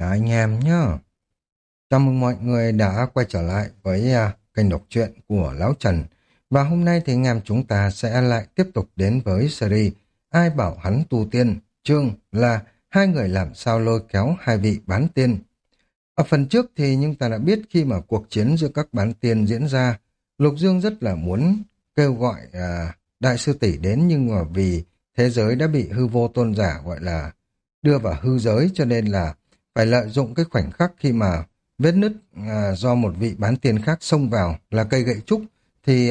Cả anh em nhá. Chào mừng mọi người đã quay trở lại với kênh đọc truyện của Lão Trần. Và hôm nay thì anh em chúng ta sẽ lại tiếp tục đến với series Ai bảo hắn tu tiên, chương là hai người làm sao lôi kéo hai vị bán tiên. Ở phần trước thì chúng ta đã biết khi mà cuộc chiến giữa các bán tiên diễn ra, Lục Dương rất là muốn kêu gọi đại sư tỷ đến, nhưng mà vì thế giới đã bị hư vô tôn giả gọi là đưa vào hư giới, cho nên là phải lợi dụng cái khoảnh khắc khi mà vết nứt do một vị bán tiên khác xông vào là cây gậy trúc, thì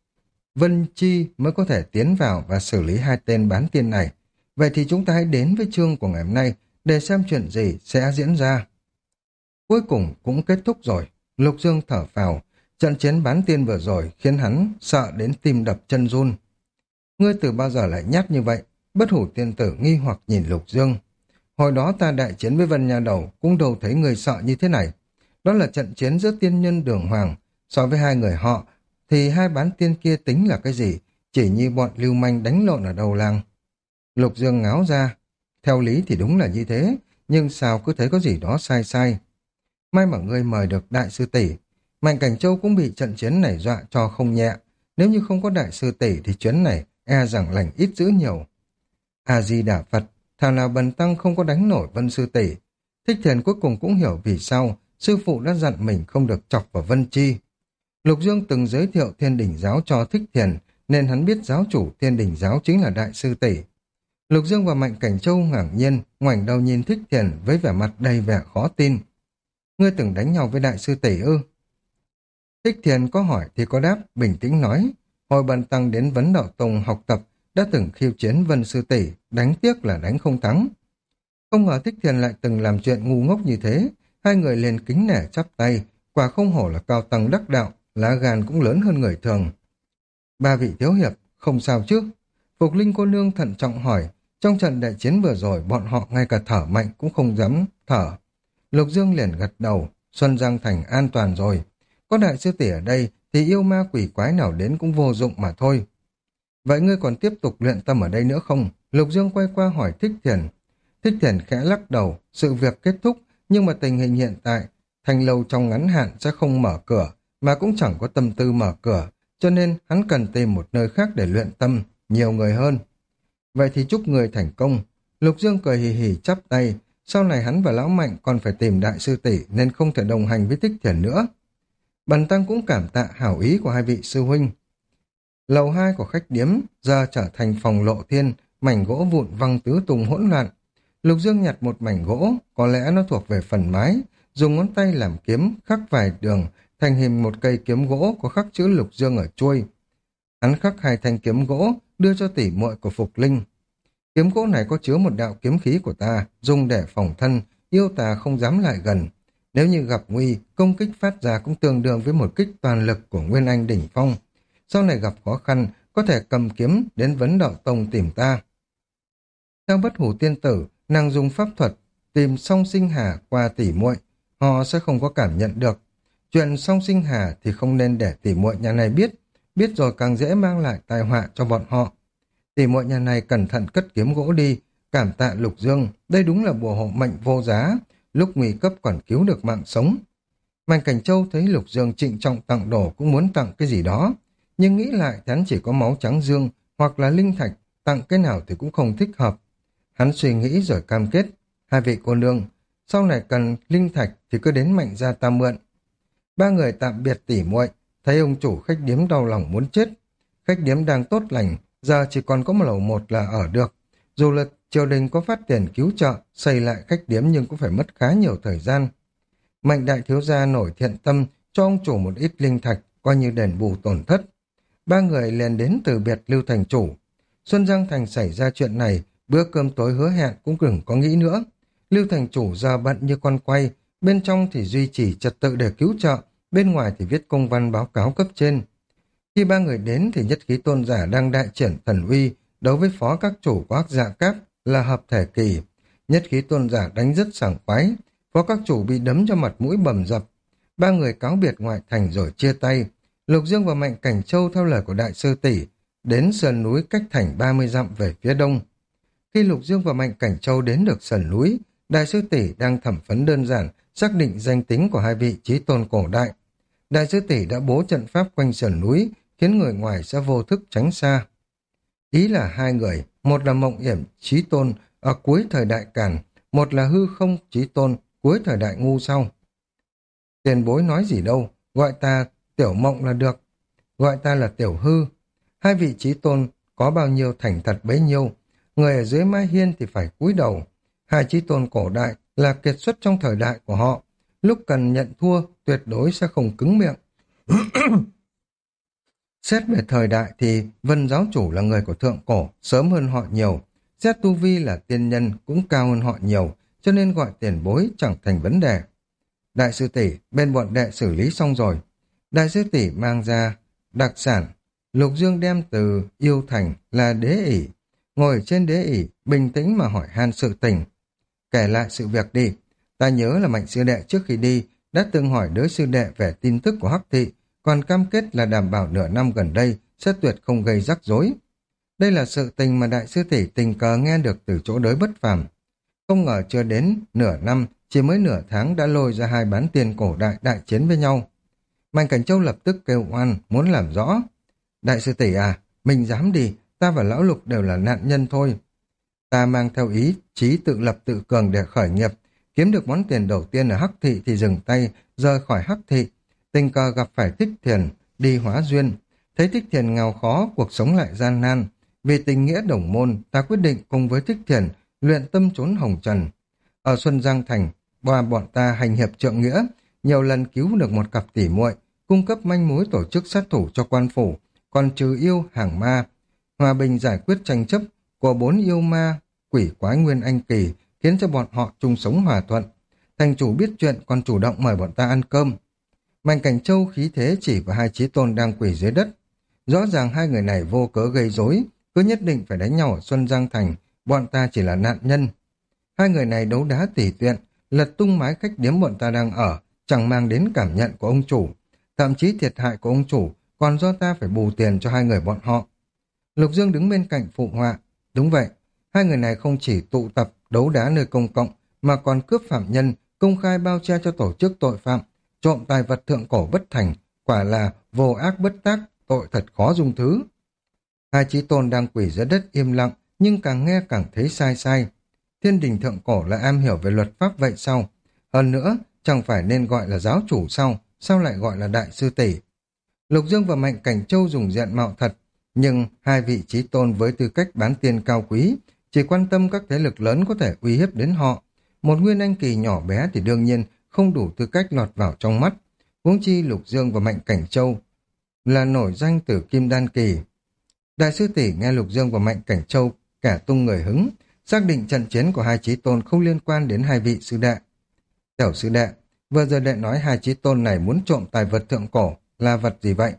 Vân Chi mới có thể tiến vào và xử lý hai tên bán tiên này. Vậy thì chúng ta hãy đến với chương của ngày hôm nay để xem chuyện gì sẽ diễn ra. Cuối cùng cũng kết thúc rồi. Lục Dương thở phào. Trận chiến bán tiên vừa rồi khiến hắn sợ đến tim đập chân run. Ngươi từ bao giờ lại nhát như vậy? Bất hủ tiên tử nghi hoặc nhìn Lục Dương. Hồi đó ta đại chiến với Vân Nha Đầu cũng đâu thấy người sợ như thế này. Đó là trận chiến giữa tiên nhân Đường Hoàng. So với hai người họ thì hai bán tiên kia tính là cái gì? Chỉ như bọn lưu manh đánh lộn ở đầu làng. Lục Dương ngáo ra. Theo lý thì đúng là như thế, nhưng sao cứ thấy có gì đó sai sai. May mà ngươi mời được đại sư tỷ. Mạnh Cảnh Châu cũng bị trận chiến này dọa cho không nhẹ. Nếu như không có đại sư tỷ thì chuyến này e rằng lành ít dữ nhiều. A Di Đà Phật, thảo nào Bần Tăng không có đánh nổi Vân sư tỷ. Thích Thiền cuối cùng cũng hiểu vì sao sư phụ đã dặn mình không được chọc vào Vân Chi. Lục Dương từng giới thiệu Thiên Đình Giáo cho Thích Thiền, nên hắn biết giáo chủ Thiên Đình Giáo chính là đại sư tỷ. Lục Dương và Mạnh Cảnh Châu ngạc nhiên, ngoảnh đầu nhìn Thích Thiền với vẻ mặt đầy vẻ khó tin. Ngươi từng đánh nhau với đại sư tỷ ư? Thích Thiền có hỏi thì có đáp, bình tĩnh nói. Hồi Bần Tăng đến Vấn Đạo Tông học tập, đã từng khiêu chiến Vân sư tỷ, đánh tiếc là đánh không thắng. Không ngờ Thích Thiền lại từng làm chuyện ngu ngốc như thế. Hai người liền kính nể chắp tay, quả không hổ là cao tăng đắc đạo, lá gan cũng lớn hơn người thường. Ba vị thiếu hiệp, không sao chứ? Phục Linh cô nương thận trọng hỏi. Trong trận đại chiến vừa rồi, bọn họ ngay cả thở mạnh cũng không dám thở. Lục Dương liền gật đầu. Xuân Giang Thành an toàn rồi. Có đại sư tỷ ở đây thì yêu ma quỷ quái nào đến cũng vô dụng mà thôi. Vậy ngươi còn tiếp tục luyện tâm ở đây nữa không? Lục Dương quay qua hỏi Thích Thiền. Thích Thiền khẽ lắc đầu. Sự việc kết thúc, nhưng mà tình hình hiện tại, thành lâu trong ngắn hạn sẽ không mở cửa, mà cũng chẳng có tâm tư mở cửa, cho nên hắn cần tìm một nơi khác để luyện tâm, nhiều người hơn. Vậy thì chúc người thành công. Lục Dương cười hì hì chắp tay. Sau này hắn và Lão Mạnh còn phải tìm đại sư tỷ nên không thể đồng hành với Thích Thiền nữa. Bần Tăng cũng cảm tạ hảo ý của hai vị sư huynh. Lầu 2 của khách điếm giờ trở thành phòng lộ thiên, mảnh gỗ vụn văng tứ tung hỗn loạn. Lục Dương nhặt một mảnh gỗ, có lẽ nó thuộc về phần mái, dùng ngón tay làm kiếm, khắc vài đường, thành hình một cây kiếm gỗ có khắc chữ Lục Dương ở chuôi. Hắn khắc hai thanh kiếm gỗ, đưa cho tỷ muội của Phục Linh. Kiếm gỗ này có chứa một đạo kiếm khí của ta, dùng để phòng thân, yêu tà không dám lại gần. Nếu như gặp nguy, công kích phát ra cũng tương đương với một kích toàn lực của Nguyên Anh đỉnh phong. Sau này gặp khó khăn, có thể cầm kiếm đến Vấn Đạo Tông tìm ta. Theo Bất Hủ Tiên Tử, nàng dùng pháp thuật tìm Song Sinh Hà qua tỷ muội, họ sẽ không có cảm nhận được. Chuyện Song Sinh Hà thì không nên để tỷ muội nhà này biết, biết rồi càng dễ mang lại tai họa cho bọn họ. Tỷ muội nhà này cẩn thận cất kiếm gỗ đi, cảm tạ Lục Dương, đây đúng là bùa hộ mệnh vô giá, lúc nguy cấp còn cứu được mạng sống. Mạnh Cảnh Châu thấy Lục Dương trịnh trọng tặng đồ cũng muốn tặng cái gì đó, nhưng nghĩ lại thì hắn chỉ có máu trắng dương hoặc là linh thạch, tặng cái nào thì cũng không thích hợp. Hắn suy nghĩ rồi cam kết, hai vị cô nương, sau này cần linh thạch thì cứ đến Mạnh gia ta mượn. Ba người tạm biệt tỉ muội, thấy ông chủ khách điếm đau lòng muốn chết. Khách điếm đang tốt lành, giờ chỉ còn có một lầu một là ở được. Dù là triều đình có phát tiền cứu trợ, xây lại khách điếm nhưng cũng phải mất khá nhiều thời gian. Mạnh đại thiếu gia nổi thiện tâm cho ông chủ một ít linh thạch, coi như đền bù tổn thất. Ba người liền đến từ biệt Lưu thành chủ. Xuân Giang Thành xảy ra chuyện này, bữa cơm tối hứa hẹn cũng đừng có nghĩ nữa. Lưu thành chủ giờ bận như con quay, bên trong thì duy trì trật tự để cứu trợ, bên ngoài thì viết công văn báo cáo cấp trên. Khi ba người đến thì Nhất Khí Tôn giả đang đại triển thần uy, đấu với phó các chủ của Ác Dạ Cáp là hợp thể kỳ. Nhất Khí Tôn giả đánh rất sảng khoái, phó các chủ bị đấm cho mặt mũi bầm dập. Ba người cáo biệt ngoại thành rồi chia tay. Lục Dương và Mạnh Cảnh Châu theo lời của đại sư tỷ đến sườn núi cách thành 30 dặm về phía đông. Khi Lục Dương và Mạnh Cảnh Châu đến được sườn núi Đại sư tỷ đang thẩm vấn đơn giản, xác định danh tính của hai vị chí tôn cổ đại. Đại sư tỷ đã bố trận pháp quanh sườn núi, khiến người ngoài sẽ vô thức tránh xa. Ý là hai người, một là Mộng Yểm Chí Tôn ở cuối thời đại Càn, một là Hư Không Chí Tôn cuối thời đại Ngu sau. Tiền bối nói gì đâu, gọi ta Tiểu Mộng là được, gọi ta là Tiểu Hư. Hai vị Chí Tôn có bao nhiêu thành thật bấy nhiêu, người ở dưới mái hiên thì phải cúi đầu. Hai Chí Tôn cổ đại là kiệt xuất trong thời đại của họ, lúc cần nhận thua tuyệt đối sẽ không cứng miệng. Xét về thời đại thì Vân giáo chủ là người của thượng cổ, sớm hơn họ nhiều. Xét tu vi là tiên nhân cũng cao hơn họ nhiều, cho nên gọi tiền bối chẳng thành vấn đề. Đại sư tỷ, bên bọn đệ xử lý xong rồi. Đại sư tỷ mang ra đặc sản, Lục Dương đem từ yêu thành là đế ỷ. Ngồi ở trên đế ỷ, bình tĩnh mà hỏi han sự tình. Kể lại sự việc đi. Ta nhớ là Mạnh sư đệ trước khi đi đã từng hỏi đới sư đệ về tin tức của Hắc Thị, còn cam kết là đảm bảo nửa năm gần đây sẽ tuyệt không gây rắc rối. Đây là sự tình mà đại sư tỷ tình cờ nghe được từ chỗ đới bất phàm. Không ngờ chưa đến nửa năm, chỉ mới nửa tháng đã lôi ra hai bán tiền cổ đại đại chiến với nhau. Mạnh Cảnh Châu lập tức kêu oan, muốn làm rõ. Đại sư tỷ à, mình dám đi, ta và Lão Lục đều là nạn nhân thôi. Ta mang theo ý chí tự lập tự cường để khởi nghiệp, kiếm được món tiền đầu tiên ở Hắc Thị thì dừng tay, rời khỏi Hắc Thị. Tình cờ gặp phải Thích Thiền, đi hóa duyên. Thấy Thích Thiền nghèo khó, cuộc sống lại gian nan. Vì tình nghĩa đồng môn, ta quyết định cùng với Thích Thiền luyện tâm trốn hồng trần. Ở Xuân Giang Thành, bọn ta hành hiệp trượng nghĩa, nhiều lần cứu được một cặp tỉ muội, cung cấp manh mối tổ chức sát thủ cho quan phủ, còn trừ yêu hàng ma, hòa bình giải quyết tranh chấp của 4 yêu ma quỷ quái nguyên anh kỳ, khiến cho bọn họ chung sống hòa thuận. Thành chủ biết chuyện còn chủ động mời bọn ta ăn cơm. Mạnh Cảnh Châu khí thế chỉ vào hai chí tôn đang quỳ dưới đất. Rõ ràng hai người này vô cớ gây rối, cứ nhất định phải đánh nhau ở Xuân Giang Thành, bọn ta chỉ là nạn nhân. Hai người này đấu đá tỉ tiện, lật tung mái khách điếm bọn ta đang ở, chẳng mang đến cảm nhận của ông chủ. Thậm chí thiệt hại của ông chủ còn do ta phải bù tiền cho hai người bọn họ. Lục Dương đứng bên cạnh phụ họa. Đúng vậy, hai người này không chỉ tụ tập đấu đá nơi công cộng, mà còn cướp phạm nhân, công khai bao che cho tổ chức tội phạm, trộm tài vật thượng cổ bất thành, quả là vô ác bất tác, tội thật khó dung thứ. Hai chí tôn đang quỳ dưới đất im lặng, nhưng càng nghe càng thấy sai sai. Thiên đình thượng cổ là am hiểu về luật pháp vậy sao? Hơn nữa, chẳng phải nên gọi là giáo chủ sao lại gọi là đại sư tỷ? Lục Dương và Mạnh Cảnh Châu dùng diện mạo thật, nhưng hai vị chí tôn với tư cách bán tiền cao quý, chỉ quan tâm các thế lực lớn có thể uy hiếp đến họ. Một nguyên anh kỳ nhỏ bé thì đương nhiên không đủ tư cách lọt vào trong mắt. Huống chi Lục Dương và Mạnh Cảnh Châu là nổi danh từ Kim Đan kỳ. Đại sư tỷ nghe Lục Dương và Mạnh Cảnh Châu cả tung người hứng, xác định trận chiến của hai chí tôn không liên quan đến hai vị sư đệ. Tiểu sư đệ, vừa giờ đệ nói hai chí tôn này muốn trộm tài vật thượng cổ, là vật gì vậy?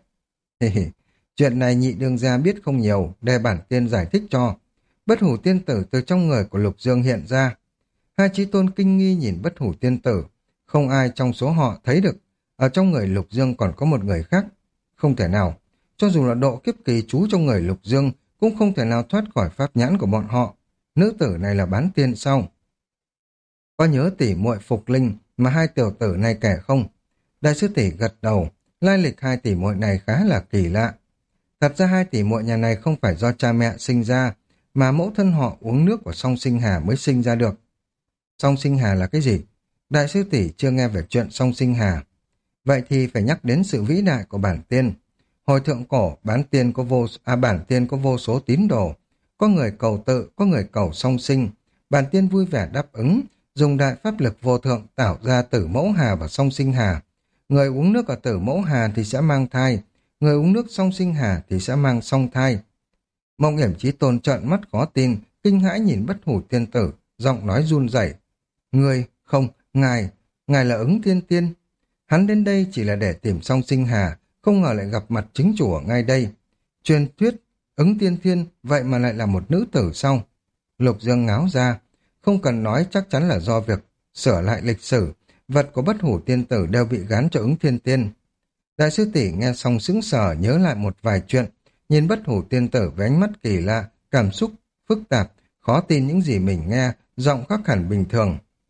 Chuyện này nhị đương gia biết không nhiều, để bản tiên giải thích cho. Bất hủ tiên tử từ trong người của Lục Dương hiện ra. Hai chí tôn kinh nghi nhìn bất hủ tiên tử, không ai trong số họ thấy được. Ở trong người Lục Dương còn có một người khác. Không thể nào, cho dù là độ kiếp kỳ trú trong người Lục Dương, cũng không thể nào thoát khỏi pháp nhãn của bọn họ. Nữ tử này là bán tiên sao? Có nhớ tỷ muội Phục Linh mà hai tiểu tử này kể không? Đại sư tỷ gật đầu, lai lịch hai tỷ muội này khá là kỳ lạ. Thật ra hai tỷ muội nhà này không phải do cha mẹ sinh ra, mà mẫu thân họ uống nước của Song Sinh Hà mới sinh ra được. Song Sinh Hà là cái gì? Đại sư tỷ chưa nghe về chuyện Song Sinh Hà. Vậy thì phải nhắc đến sự vĩ đại của bản tiên. Hồi thượng cổ, bản tiên có vô số tín đồ. Có người cầu tự, có người cầu song sinh. Bản tiên vui vẻ đáp ứng, dùng đại pháp lực vô thượng tạo ra Tử Mẫu Hà và Song Sinh Hà. Người uống nước ở Tử Mẫu Hà thì sẽ mang thai, người uống nước Song Sinh Hà thì sẽ mang song thai. Mộng Yểm Chí Tôn trợn mắt khó tin, kinh hãi nhìn bất hủ tiên tử, giọng nói run rẩy. Người, không, ngài là Ứng Thiên Tiên. Hắn đến đây chỉ là để tìm Song Sinh Hà, không ngờ lại gặp mặt chính chủ ở ngay đây. Truyền thuyết, Ứng Tiên Thiên, vậy mà lại là một nữ tử sau. Lục Dương ngáo ra, không cần nói chắc chắn là do việc sửa lại lịch sử, vật của bất hủ tiên tử đều bị gán cho Ứng Thiên Tiên. Đại sư tỷ nghe xong sững sờ nhớ lại một vài chuyện, nhìn bất hủ tiên tử với ánh mắt kỳ lạ, cảm xúc phức tạp, khó tin những gì mình nghe, giọng khác hẳn bình thường.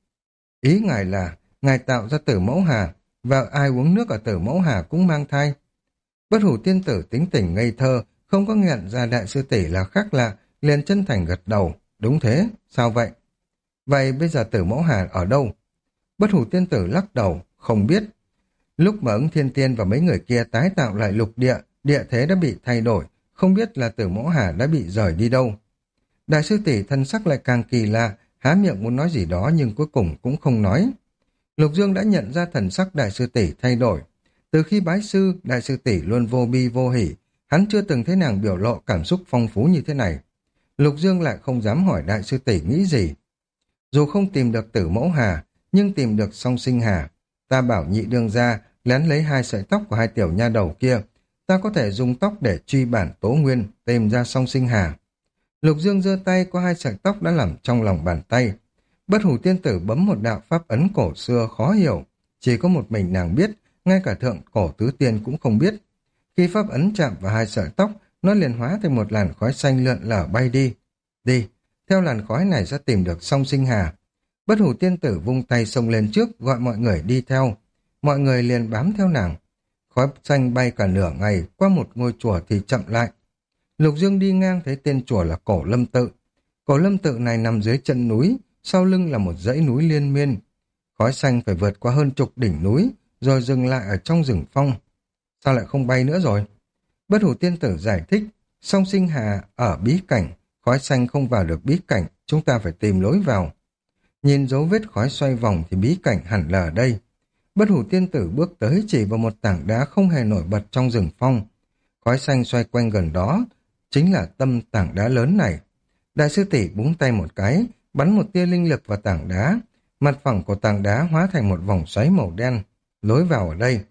Ý ngài là, ngài tạo ra Tử Mẫu Hà, và ai uống nước ở Tử Mẫu Hà cũng mang thai. Bất hủ tiên tử tính tình ngây thơ, không có nhận ra đại sư tỷ là khác lạ, liền chân thành gật đầu. Đúng thế, sao vậy? Vậy bây giờ Tử Mẫu Hà ở đâu? Bất hủ tiên tử lắc đầu, không biết. Lúc mà ứng thiên tiên và mấy người kia tái tạo lại lục địa, địa thế đã bị thay đổi, không biết là Tử Mẫu Hà đã bị rời đi đâu. Đại sư tỷ thân sắc lại càng kỳ lạ, há miệng muốn nói gì đó nhưng cuối cùng cũng không nói. Lục Dương đã nhận ra thần sắc đại sư tỷ thay đổi. Từ khi bái sư, đại sư tỷ luôn vô bi vô hỉ, hắn chưa từng thấy nàng biểu lộ cảm xúc phong phú như thế này. Lục Dương lại không dám hỏi đại sư tỷ nghĩ gì. Dù không tìm được Tử Mẫu Hà, nhưng tìm được Song Sinh Hà. Ta bảo nhị đương gia lén lấy 2 sợi tóc của 2 tiểu nha đầu kia. Ta có thể dùng tóc để truy bản Tố Nguyên, tìm ra Song Sinh Hà. Lục Dương giơ tay, có 2 sợi tóc đã nằm trong lòng bàn tay. Bất hủ tiên tử bấm một đạo pháp ấn cổ xưa khó hiểu. Chỉ có một mình nàng biết, ngay cả thượng cổ tứ tiên cũng không biết. Khi pháp ấn chạm vào 2 sợi tóc, nó liền hóa thành một làn khói xanh lượn lở bay đi. Đi, theo làn khói này sẽ tìm được Song Sinh Hà. Bất hủ tiên tử vung tay xông lên trước, gọi mọi người đi theo. Mọi người liền bám theo nàng. Khói xanh bay cả nửa ngày, qua một ngôi chùa thì chậm lại. Lục Dương đi ngang thấy tên chùa là Cổ Lâm Tự. Cổ Lâm Tự này nằm dưới chân núi, sau lưng là một dãy núi liên miên. Khói xanh phải vượt qua hơn chục đỉnh núi, rồi dừng lại ở trong rừng phong. Sao lại không bay nữa rồi? Bất hủ tiên tử giải thích, Song Sinh Hà ở bí cảnh, khói xanh không vào được bí cảnh, chúng ta phải tìm lối vào. Nhìn dấu vết khói xoay vòng thì bí cảnh hẳn là ở đây. Bất hủ tiên tử bước tới chỉ vào một tảng đá không hề nổi bật trong rừng phong. Khói xanh xoay quanh gần đó, chính là tâm tảng đá lớn này. Đại sư tỷ búng tay một cái, bắn một tia linh lực vào tảng đá. Mặt phẳng của tảng đá hóa thành một vòng xoáy màu đen. Lối vào ở đây.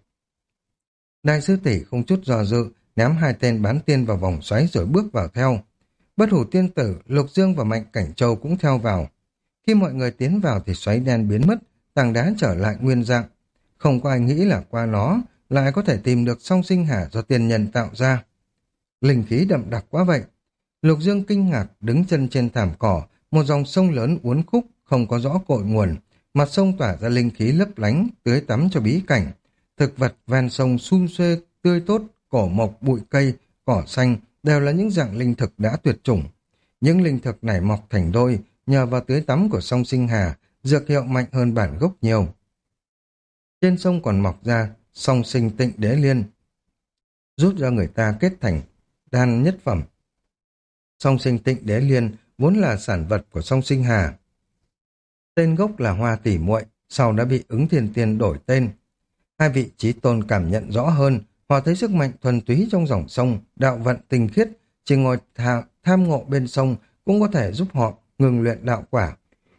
Đại sư tỷ không chút do dự, ném 2 tên bán tiên vào vòng xoáy rồi bước vào theo. Bất hủ tiên tử, Lục Dương và Mạnh Cảnh Châu cũng theo vào. Khi mọi người tiến vào thì xoáy đen biến mất, tảng đá trở lại nguyên dạng. Không có ai nghĩ là qua nó lại có thể tìm được Song Sinh Hà do tiên nhân tạo ra. Linh khí đậm đặc quá vậy. Lục Dương kinh ngạc đứng chân trên thảm cỏ, một dòng sông lớn uốn khúc, không có rõ cội nguồn. Mặt sông tỏa ra linh khí lấp lánh, tưới tắm cho bí cảnh. Thực vật ven sông sum xuê, tươi tốt, cỏ mộc, bụi cây, cỏ xanh đều là những dạng linh thực đã tuyệt chủng. Những linh thực này mọc thành đôi, nhờ vào tưới tắm của Song Sinh Hà, dược hiệu mạnh hơn bản gốc nhiều. Trên sông còn mọc ra Song Sinh Tịnh Đế Liên, giúp cho người ta kết thành đan nhất phẩm. Song Sinh Tịnh Đế Liên vốn là sản vật của Song Sinh Hà. Tên gốc là Hoa Tỷ Muội, sau đã bị Ứng Thiên Tiên đổi tên. 2 vị chí tôn cảm nhận rõ hơn, họ thấy sức mạnh thuần túy trong dòng sông, đạo vận tinh khiết, chỉ ngồi tham ngộ bên sông cũng có thể giúp họ ngừng luyện đạo quả.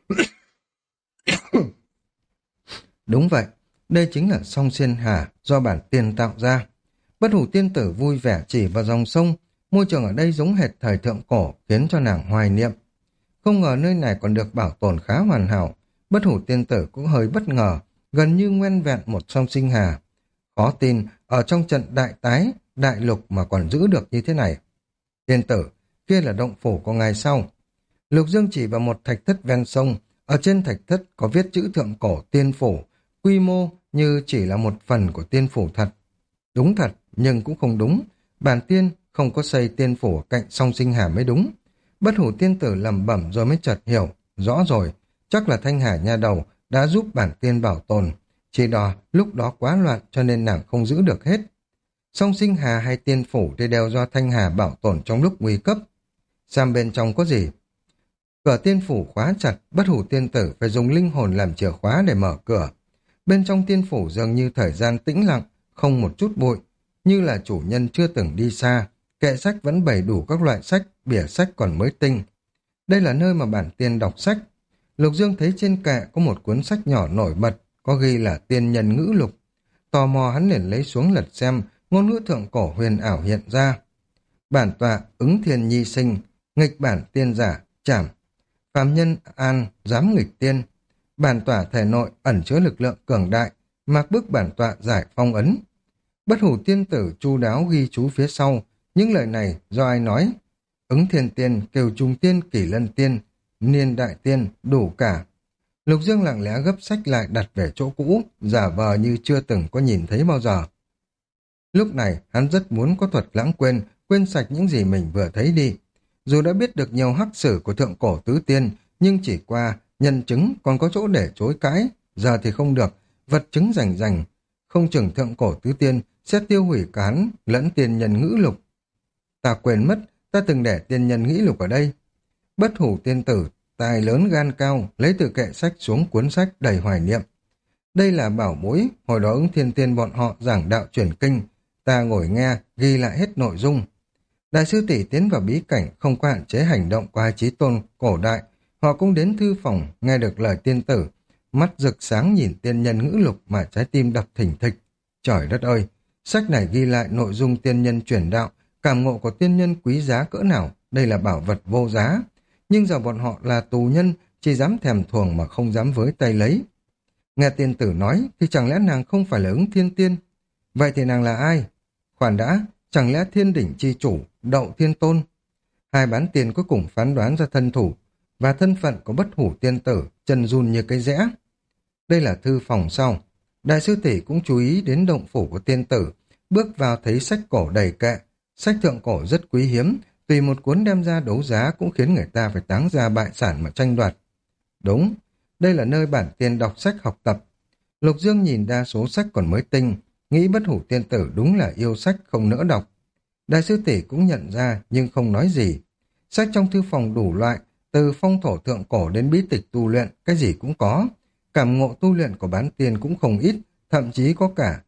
Đúng vậy, đây chính là Song Sinh Hà do bản tiên tạo ra. Bất hủ tiên tử vui vẻ chỉ vào dòng sông, môi trường ở đây giống hệt thời thượng cổ, khiến cho nàng hoài niệm. Không ngờ nơi này còn được bảo tồn khá hoàn hảo, bất hủ tiên tử cũng hơi bất ngờ, gần như nguyên vẹn một Song Sinh Hà. Khó tin, ở trong trận đại tái, đại lục mà còn giữ được như thế này. Tiên tử, kia là động phủ của ngài sau. Lục Dương chỉ vào một thạch thất ven sông, ở trên thạch thất có viết chữ thượng cổ tiên phủ, quy mô như chỉ là một phần của tiên phủ thật. Đúng thật, nhưng cũng không đúng. Bản tiên không có xây tiên phủ cạnh Song Sinh Hà mới đúng. Bất hủ tiên tử lẩm bẩm rồi mới chợt hiểu. Rõ rồi, chắc là Thanh Hà nha đầu đã giúp bản tiên bảo tồn. Chỉ đò lúc đó quá loạn cho nên nàng không giữ được hết. Song Sinh Hà hay tiên phủ thì đều do Thanh Hà bảo tồn trong lúc nguy cấp. Xem bên trong có gì? Cửa tiên phủ khóa chặt, bất hủ tiên tử phải dùng linh hồn làm chìa khóa để mở cửa. Bên trong tiên phủ dường như thời gian tĩnh lặng, không một chút bụi, như là chủ nhân chưa từng đi xa. Kệ sách vẫn bày đủ các loại sách, bìa sách còn mới tinh. Đây là nơi mà bản tiên đọc sách. Lục Dương thấy trên kệ có một cuốn sách nhỏ nổi bật, có ghi là Tiên Nhân Ngữ Lục. Tò mò hắn liền lấy xuống lật xem, ngôn ngữ thượng cổ huyền ảo hiện ra. Bản tọa Ứng Thiên Nhi Sinh, nghịch bản tiên giả, trảm. Phàm nhân an, dám nghịch tiên. Bản tọa thể nội ẩn chứa lực lượng cường đại, mặc bức bản tọa giải phong ấn. Bất hủ tiên tử chu đáo ghi chú phía sau, những lời này do ai nói? Ứng Thiên Tiên, Kiều Trung Tiên, Kỷ Lân Tiên, Niên Đại Tiên, đủ cả. Lục Dương lặng lẽ gấp sách lại đặt về chỗ cũ, giả vờ như chưa từng có nhìn thấy bao giờ. Lúc này, hắn rất muốn có thuật lãng quên, quên sạch những gì mình vừa thấy đi. Dù đã biết được nhiều hắc sử của thượng cổ tứ tiên, nhưng chỉ qua nhân chứng còn có chỗ để chối cãi, giờ thì không được, vật chứng rành rành. Không chừng thượng cổ tứ tiên sẽ tiêu hủy cả hắn lẫn tiên nhân ngữ lục. Ta quên mất, ta từng để tiên nhân nghĩ lục ở đây. Bất hủ tiên tử, tài lớn gan cao, lấy từ kệ sách xuống cuốn sách đầy hoài niệm. Đây là bảo bối, hồi đó ứng thiên tiên bọn họ giảng đạo truyền kinh. Ta ngồi nghe, ghi lại hết nội dung. Đại sư tỷ tiến vào bí cảnh không có hạn chế hành động của hai chí tôn cổ đại. Họ cũng đến thư phòng, nghe được lời tiên tử. Mắt rực sáng nhìn tiên nhân ngữ lục mà trái tim đập thình thịch. Trời đất ơi, sách này ghi lại nội dung tiên nhân truyền đạo, cảm ngộ của tiên nhân quý giá cỡ nào, đây là bảo vật vô giá. Nhưng giờ bọn họ là tù nhân, chỉ dám thèm thuồng mà không dám với tay lấy. Nghe tiên tử nói thì chẳng lẽ nàng không phải là ứng thiên tiên? Vậy thì nàng là ai? Khoan đã, chẳng lẽ thiên đỉnh chi chủ, đậu thiên tôn? Hai bán tiền cuối cùng phán đoán ra thân thủ và thân phận của bất hủ tiên tử, chân run như cái rẽ. Đây là thư phòng sau. Đại sư tỷ cũng chú ý đến động phủ của tiên tử, bước vào thấy sách cổ đầy kệ. Sách thượng cổ rất quý hiếm, tùy một cuốn đem ra đấu giá cũng khiến người ta phải táng ra bại sản mà tranh đoạt. Đúng, đây là nơi bản tiên đọc sách học tập. Lục Dương nhìn đa số sách còn mới tinh, nghĩ bất hủ tiên tử đúng là yêu sách không nỡ đọc. Đại sư tỷ cũng nhận ra nhưng không nói gì. Sách trong thư phòng đủ loại, từ phong thổ thượng cổ đến bí tịch tu luyện, cái gì cũng có. Cảm ngộ tu luyện của bán tiên cũng không ít, thậm chí có cả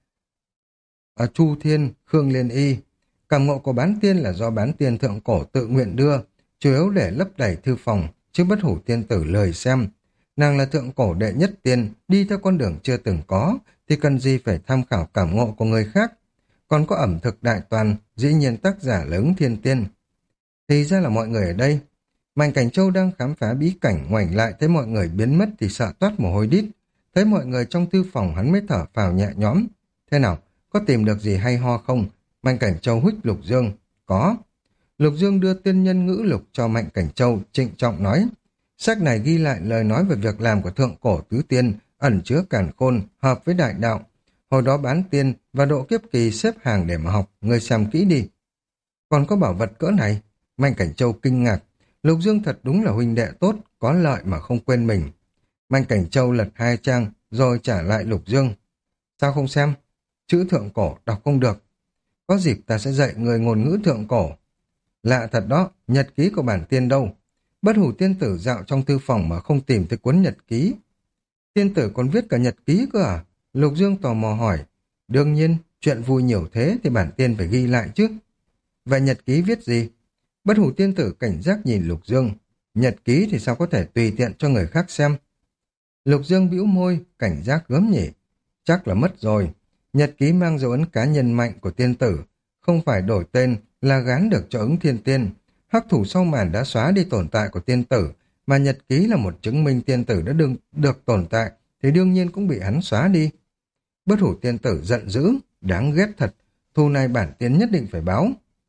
Chu Thiên, Khương Liên Y. Cảm ngộ của bán tiên là do bán tiên thượng cổ tự nguyện đưa, chủ yếu để lấp đầy thư phòng, chứ bất hủ tiên tử lời xem. Nàng là thượng cổ đệ nhất tiên, đi theo con đường chưa từng có, thì cần gì phải tham khảo cảm ngộ của người khác. Còn có ẩm thực đại toàn, dĩ nhiên tác giả là Ứng Thiên Tiên. Thì ra là mọi người ở đây. Mạnh Cảnh Châu đang khám phá bí cảnh, ngoảnh lại thấy mọi người biến mất thì sợ toát mồ hôi đít. Thấy mọi người trong thư phòng hắn mới thở phào nhẹ nhõm. Thế nào, có tìm được gì hay ho không? Mạnh Cảnh Châu huých Lục Dương. Có. Lục Dương đưa tiên nhân ngữ lục cho Mạnh Cảnh Châu, trịnh trọng nói. Sách này ghi lại lời nói về việc làm của thượng cổ tứ tiên, ẩn chứa càn khôn, hợp với đại đạo. Hồi đó bán tiên và độ kiếp kỳ xếp hàng để mà học, người xem kỹ đi. Còn có bảo vật cỡ này? Mạnh Cảnh Châu kinh ngạc. Lục Dương thật đúng là huynh đệ tốt, có lợi mà không quên mình. Mạnh Cảnh Châu lật 2 trang, rồi trả lại Lục Dương. Sao không xem? Chữ thượng cổ đọc không được. Có dịp ta sẽ dạy người ngôn ngữ thượng cổ. Lạ thật đó, nhật ký của bản tiên đâu? Bất hủ tiên tử dạo trong thư phòng mà không tìm thấy cuốn nhật ký. Tiên tử còn viết cả nhật ký cơ à? Lục Dương tò mò hỏi. Đương nhiên, chuyện vui nhiều thế thì bản tiên phải ghi lại chứ. Vậy nhật ký viết gì? Bất hủ tiên tử cảnh giác nhìn Lục Dương. Nhật ký thì sao có thể tùy tiện cho người khác xem? Lục Dương bĩu môi, cảnh giác gớm nhỉ. Chắc là mất rồi. Nhật ký mang dấu ấn cá nhân mạnh của tiên tử. Không phải đổi tên là gán được cho Ứng Thiên Tiên. Hắc thủ sau màn đã xóa đi tồn tại của tiên tử, mà nhật ký là một chứng minh tiên tử đã được tồn tại, thì đương nhiên cũng bị hắn xóa đi. Bất hủ tiên tử giận dữ, đáng ghét thật, thù này bản tiên nhất định phải báo.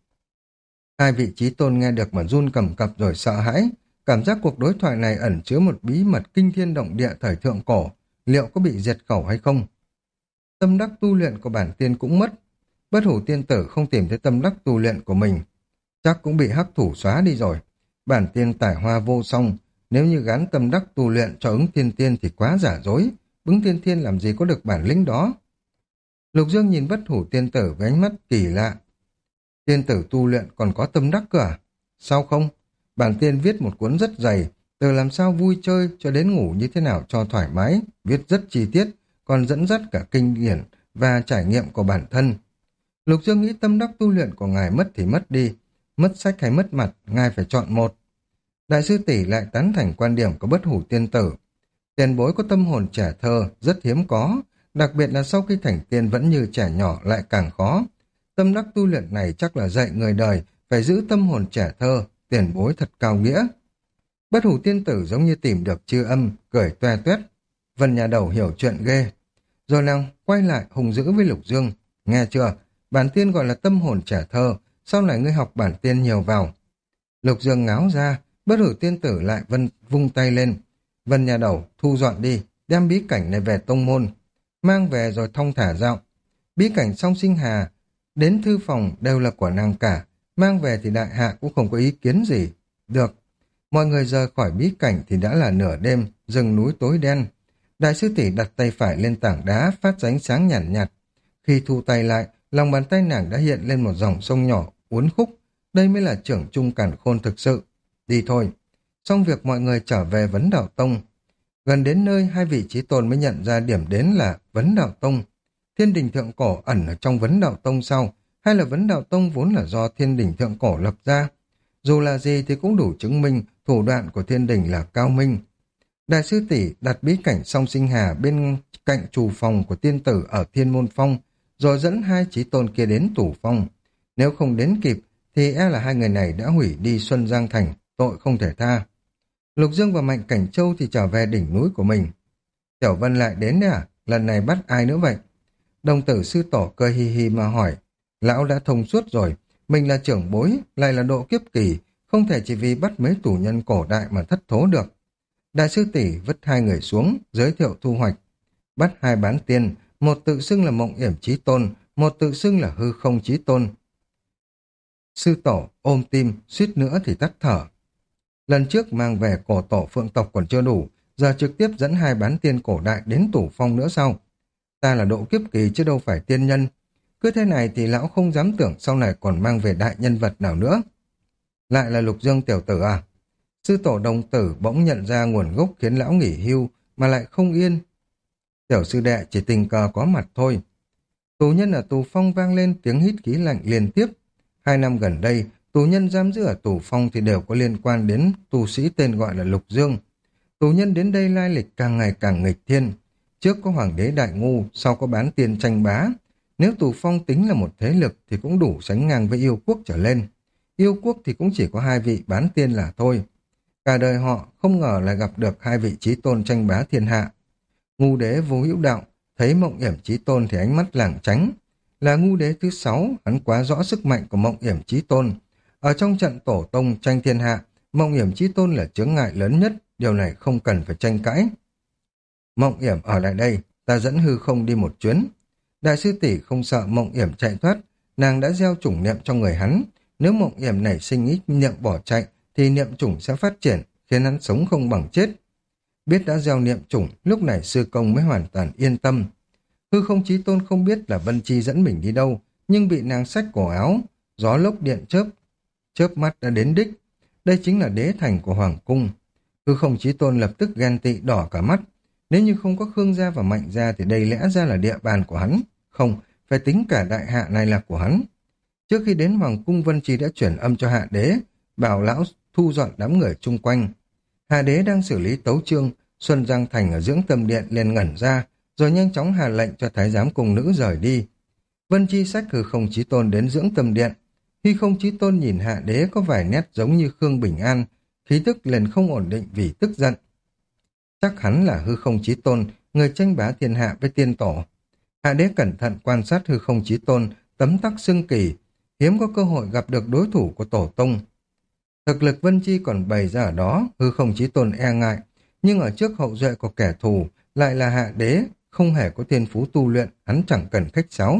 Hai vị trí tôn nghe được mà run cầm cập rồi sợ hãi, cảm giác cuộc đối thoại này ẩn chứa một bí mật kinh thiên động địa thời thượng cổ, liệu có bị diệt khẩu hay không? Tâm đắc tu luyện của bản tiên cũng mất, bất hủ tiên tử không tìm thấy tâm đắc tu luyện của mình, chắc cũng bị hắc thủ xóa đi rồi. Bản tiên tài hoa vô song, nếu như gán tâm đắc tu luyện cho Ứng Thiên Tiên thì quá giả dối, Ứng Thiên Tiên làm gì có được bản lĩnh đó. Lục Dương nhìn bất hủ tiên tử với ánh mắt kỳ lạ. Tiên tử tu luyện còn có tâm đắc cơ à? Sao không? Bản tiên viết một cuốn rất dày, từ làm sao vui chơi cho đến ngủ như thế nào cho thoải mái, viết rất chi tiết, còn dẫn dắt cả kinh điển và trải nghiệm của bản thân. Lục Dương nghĩ tâm đắc tu luyện của ngài mất thì mất đi, mất sách hay mất mặt, ngài phải chọn một. Đại sư tỷ lại tán thành quan điểm của bất hủ tiên tử. Tiền bối có tâm hồn trẻ thơ, rất hiếm có, đặc biệt là sau khi thành tiên vẫn như trẻ nhỏ lại càng khó. Tâm đắc tu luyện này chắc là dạy người đời, phải giữ tâm hồn trẻ thơ, tiền bối thật cao nghĩa. Bất hủ tiên tử giống như tìm được chư âm, cười toe toét. Vân nhà đầu hiểu chuyện ghê. Rồi nàng quay lại hùng dữ với Lục Dương. Nghe chưa? Bản tiên gọi là tâm hồn trẻ thơ, sau này ngươi học bản tiên nhiều vào. Lục Dương ngáo ra, bất hủ tiên tử lại vung tay lên. Vân nhà đầu, thu dọn đi, đem bí cảnh này về tông môn. Mang về rồi thong thả dạo. Bí cảnh song sinh hà, đến thư phòng đều là của nàng cả. Mang về thì đại hạ cũng không có ý kiến gì. Được. Mọi người rời khỏi bí cảnh thì đã là nửa đêm, rừng núi tối đen. Đại sư tỷ đặt tay phải lên tảng đá phát ra ánh sáng nhàn nhạt. Khi thu tay lại, lòng bàn tay nàng đã hiện lên một dòng sông nhỏ, uốn khúc. Đây mới là trưởng trung càn khôn thực sự. Đi thôi. Xong việc mọi người trở về Vấn Đạo Tông. Gần đến nơi, hai vị chí tôn mới nhận ra điểm đến là Vấn Đạo Tông. Thiên đình thượng cổ ẩn ở trong Vấn Đạo Tông sau, hay là Vấn Đạo Tông vốn là do thiên đình thượng cổ lập ra. Dù là gì thì cũng đủ chứng minh thủ đoạn của thiên đình là cao minh. Đại sư tỷ đặt bí cảnh song sinh hà bên cạnh trù phòng của tiên tử ở Thiên Môn Phong, rồi dẫn hai chí tôn kia đến Tủ Phong. Nếu không đến kịp, thì e là hai người này đã hủy đi Xuân Giang Thành, tội không thể tha. Lục Dương và Mạnh Cảnh Châu thì trở về đỉnh núi của mình. Tiểu Vân lại đến đấy à? Lần này bắt ai nữa vậy? Đồng tử sư tổ cười hi hi mà hỏi. Lão đã thông suốt rồi, mình là trưởng bối, lại là độ kiếp kỳ, không thể chỉ vì bắt mấy tù nhân cổ đại mà thất thố được. Đại sư tỷ vứt hai người xuống, giới thiệu thu hoạch. Bắt hai bán tiên, một tự xưng là Mộng Yểm Chí Tôn, một tự xưng là Hư Không Chí Tôn. Sư tổ ôm tim, suýt nữa thì tắt thở. Lần trước mang về cổ tổ phượng tộc còn chưa đủ, giờ trực tiếp dẫn hai bán tiên cổ đại đến Tủ Phong nữa sau. Ta là độ kiếp kỳ chứ đâu phải tiên nhân. Cứ thế này thì lão không dám tưởng sau này còn mang về đại nhân vật nào nữa. Lại là Lục Dương tiểu tử à? Sư tổ đồng tử bỗng nhận ra nguồn gốc khiến lão nghỉ hưu mà lại không yên. Tiểu sư đệ chỉ tình cờ có mặt thôi. Tù nhân ở Tù Phong vang lên tiếng hít khí lạnh liên tiếp. 2 năm gần đây, tù nhân giam giữ ở Tù Phong thì đều có liên quan đến tù sĩ tên gọi là Lục Dương. Tù nhân đến đây lai lịch càng ngày càng nghịch thiên. Trước có hoàng đế đại ngu, sau có bán tiền tranh bá. Nếu Tù Phong tính là một thế lực thì cũng đủ sánh ngang với yêu quốc trở lên. Yêu quốc thì cũng chỉ có hai vị bán tiên là thôi. Cả đời họ không ngờ lại gặp được hai vị chí tôn tranh bá thiên hạ. Ngu đế vô hữu đạo, thấy Mộng Yểm Chí Tôn thì ánh mắt lảng tránh. Là ngu đế thứ 6, hắn quá rõ sức mạnh của Mộng Yểm Chí Tôn. Ở trong trận tổ tông tranh thiên hạ, Mộng Yểm Chí Tôn là chướng ngại lớn nhất, điều này không cần phải tranh cãi. Mộng Yểm ở lại đây, ta dẫn hư không đi một chuyến. Đại sư tỷ không sợ Mộng Yểm chạy thoát, nàng đã gieo chủng niệm trong người hắn. Nếu Mộng Yểm nảy sinh ý niệm bỏ chạy, thì niệm chủng sẽ phát triển, khiến hắn sống không bằng chết. Biết đã gieo niệm chủng, lúc này sư công mới hoàn toàn yên tâm. Hư Không Chí Tôn không biết là Vân Chi dẫn mình đi đâu, nhưng bị nàng xách cổ áo, gió lốc điện chớp, chớp mắt đã đến đích. Đây chính là đế thành của Hoàng Cung. Hư Không Chí Tôn lập tức ghen tị đỏ cả mắt. Nếu như không có Khương gia và Mạnh gia thì đây lẽ ra là địa bàn của hắn. Không, phải tính cả đại hạ này là của hắn. Trước khi đến Hoàng Cung, Vân Chi đã chuyển âm cho hạ đế, bảo lão thu dọn đám người chung quanh. Hạ đế đang xử lý tấu chương, Xuân Giang Thành ở dưỡng tâm điện liền ngẩn ra, rồi nhanh chóng hạ lệnh cho thái giám cung nữ rời đi. Vân Chi xách Hư Không Chí Tôn đến dưỡng tâm điện. Hư Không Chí Tôn nhìn hạ đế có vài nét giống như Khương Bình An, khí tức liền không ổn định vì tức giận. Chắc hắn là Hư Không Chí Tôn, người tranh bá thiên hạ với tiên tổ. Hạ đế cẩn thận quan sát Hư Không Chí Tôn, tấm tắc xưng kỳ, hiếm có cơ hội gặp được đối thủ của tổ tông. Thực lực Vân Chi còn bày ra ở đó, Hư Không Chí Tôn e ngại, nhưng ở trước hậu duệ của kẻ thù lại là hạ đế, không hề có thiên phú tu luyện, hắn chẳng cần khách sáo.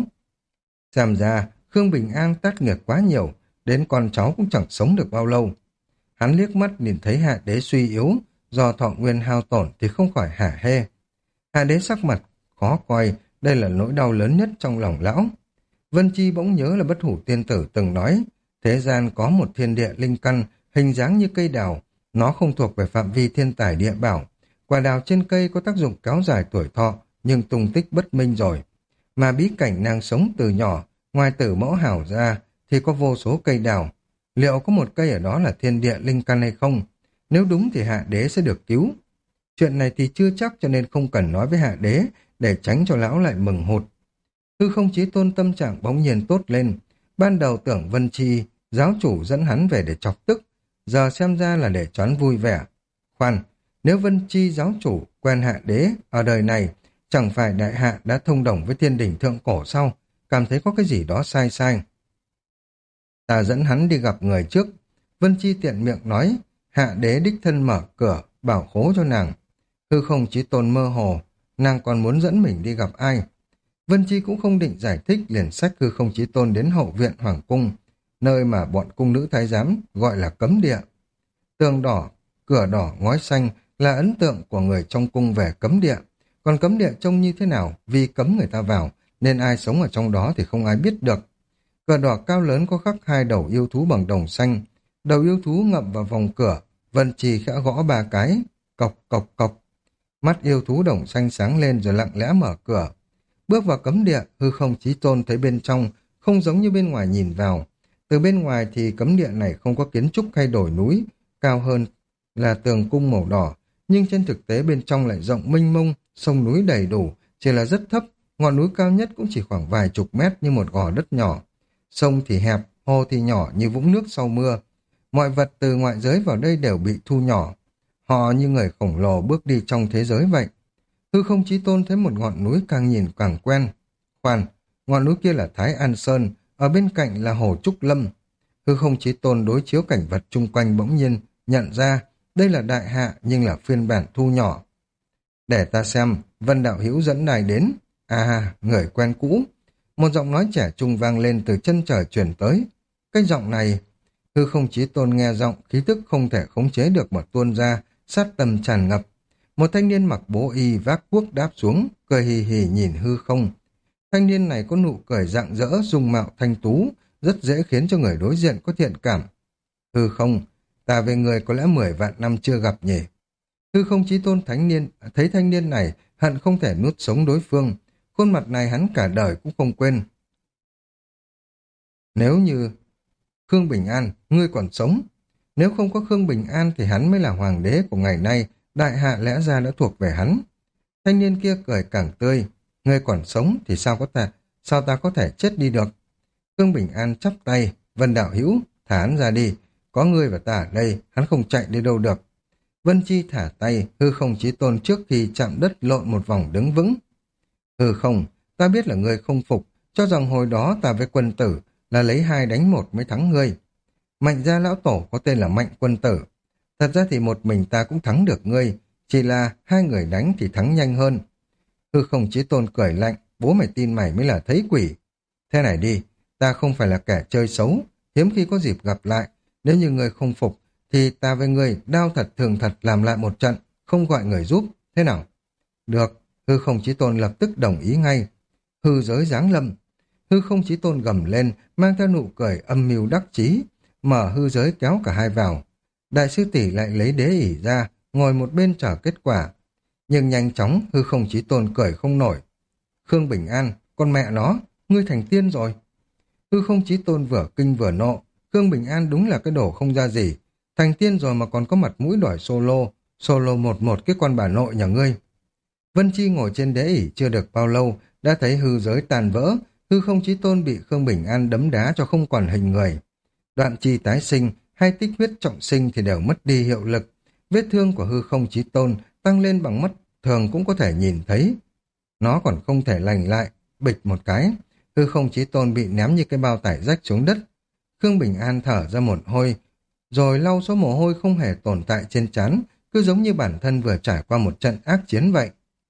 Xem ra, Khương Bình An tác nghiệp quá nhiều, đến con cháu cũng chẳng sống được bao lâu. Hắn liếc mắt nhìn thấy hạ đế suy yếu, do thọ nguyên hao tổn thì không khỏi hả hê. Hạ đế sắc mặt khó coi, đây là nỗi đau lớn nhất trong lòng lão. Vân Chi bỗng nhớ là Bất Hủ Tiên Tử từng nói, thế gian có một thiên địa linh căn, hình dáng như cây đào, nó không thuộc về phạm vi thiên tài địa bảo. Quả đào trên cây có tác dụng kéo dài tuổi thọ, nhưng tung tích bất minh rồi. Mà bí cảnh nàng sống từ nhỏ, ngoài Tử Mẫu Hảo ra, thì có vô số cây đào. Liệu có một cây ở đó là thiên địa linh căn hay không? Nếu đúng thì hạ đế sẽ được cứu. Chuyện này thì chưa chắc, cho nên không cần nói với hạ đế, để tránh cho lão lại mừng hụt. Hư Không Chí Tôn tâm trạng bỗng nhiên tốt lên. Ban đầu tưởng Vân Chi, giáo chủ dẫn hắn về để chọc tức, giờ xem ra là để choán vui vẻ. Khoan, nếu Vân Chi giáo chủ quen hạ đế ở đời này, chẳng phải đại hạ đã thông đồng với thiên đình thượng cổ sau, cảm thấy có cái gì đó sai sai. Ta dẫn hắn đi gặp người trước. Vân Chi tiện miệng nói, hạ đế đích thân mở cửa, bảo khố cho nàng. Hư không chí tôn mơ hồ, nàng còn muốn dẫn mình đi gặp ai? Vân Chi cũng không định giải thích, liền xách hư không chí tôn đến hậu viện hoàng cung, nơi mà bọn cung nữ thái giám gọi là cấm địa. Tường đỏ, cửa đỏ, ngói xanh là ấn tượng của người trong cung về cấm địa. Còn cấm địa trông như thế nào, vì cấm người ta vào, nên ai sống ở trong đó thì không ai biết được. Cờ đỏ cao lớn có khắc hai đầu yêu thú bằng đồng xanh. Đầu yêu thú ngậm vào vòng cửa, Vân Chi khẽ gõ ba cái, cộc cộc cộc. Mắt yêu thú đồng xanh sáng lên rồi lặng lẽ mở cửa. Bước vào cấm địa, hư không chí tôn thấy bên trong, không giống như bên ngoài nhìn vào. Từ bên ngoài thì cấm địa này không có kiến trúc hay đồi núi, cao hơn là tường cung màu đỏ, nhưng trên thực tế bên trong lại rộng mênh mông, sông núi đầy đủ, chỉ là rất thấp, ngọn núi cao nhất cũng chỉ khoảng vài chục mét như một gò đất nhỏ. Sông thì hẹp, hồ thì nhỏ như vũng nước sau mưa. Mọi vật từ ngoại giới vào đây đều bị thu nhỏ. Họ như người khổng lồ bước đi trong thế giới vậy. Hư không chí tôn thấy một ngọn núi càng nhìn càng quen. Khoan, ngọn núi kia là Thái An Sơn, ở bên cạnh là Hồ Trúc Lâm. Hư không chí tôn đối chiếu cảnh vật chung quanh bỗng nhiên, nhận ra đây là đại hạ nhưng là phiên bản thu nhỏ. Để ta xem, Vân Đạo Hữu dẫn đài đến. À, người quen cũ. Một giọng nói trẻ trung vang lên từ chân trời truyền tới. Cái giọng này, hư không chí tôn nghe giọng, khí tức không thể khống chế được mà tuôn ra, sát tâm tràn ngập. Một thanh niên mặc bố y vác cuốc đáp xuống, cười hì hì nhìn hư không. Thanh niên này có nụ cười rạng rỡ, dung mạo thanh tú, rất dễ khiến cho người đối diện có thiện cảm. Hư không, ta về người có lẽ 10 vạn năm chưa gặp nhỉ. Hư không chí tôn thấy thanh niên này hận không thể nuốt sống đối phương. Khuôn mặt này hắn cả đời cũng không quên. Nếu như Khương Bình An, ngươi còn sống. Nếu không có Khương Bình An thì hắn mới là hoàng đế của ngày nay, đại hạ lẽ ra đã thuộc về hắn. Thanh niên kia cười càng tươi. Ngươi còn sống thì sao ta có thể chết đi được? Khương Bình An chắp tay, Vân Đạo Hữu, thả hắn ra đi. Có ngươi và ta ở đây, hắn không chạy đi đâu được. Vân Chi thả tay, hư không chí tôn trước khi chạm đất lộn một vòng đứng vững. Hư không, ta biết là ngươi không phục, cho rằng hồi đó ta với quân tử là lấy 2 đánh 1 mới thắng ngươi. Mạnh gia lão tổ có tên là Mạnh Quân Tử. Thật ra thì một mình ta cũng thắng được ngươi, chỉ là 2 người đánh thì thắng nhanh hơn. Hư không chí tôn cười lạnh, bố mày tin mày mới là thấy quỷ. Thế này đi, ta không phải là kẻ chơi xấu, hiếm khi có dịp gặp lại, nếu như ngươi không phục, thì ta với ngươi đao thật thường thật làm lại một trận, không gọi người giúp, thế nào? Được, hư không chí tôn lập tức đồng ý ngay. Hư giới giáng lâm. Hư không chí tôn gầm lên, mang theo nụ cười âm mưu đắc chí, mở hư giới kéo cả hai vào. Đại sư tỷ lại lấy đế ỷ ra, ngồi một bên chờ kết quả. Nhưng nhanh chóng, hư không chí tôn cười không nổi. Khương Bình An, con mẹ nó, ngươi thành tiên rồi. Hư không chí tôn vừa kinh vừa nộ, Khương Bình An đúng là cái đồ không ra gì. Thành tiên rồi mà còn có mặt mũi đòi solo một cái con bà nội nhà ngươi. Vân Chi ngồi trên đế ỷ chưa được bao lâu, đã thấy hư giới tàn vỡ, hư không chí tôn bị Khương Bình An đấm đá cho không còn hình người. Đoạn chi tái sinh hay tích huyết trọng sinh thì đều mất đi hiệu lực. Vết thương của hư không chí tôn tăng lên bằng mắt thường cũng có thể nhìn thấy. Nó còn không thể lành lại, bịch một cái, hư không chí tôn bị ném như cái bao tải rách xuống đất. Khương Bình An thở ra một hơi, rồi lau số mồ hôi không hề tồn tại trên trán, cứ giống như bản thân vừa trải qua một trận ác chiến vậy.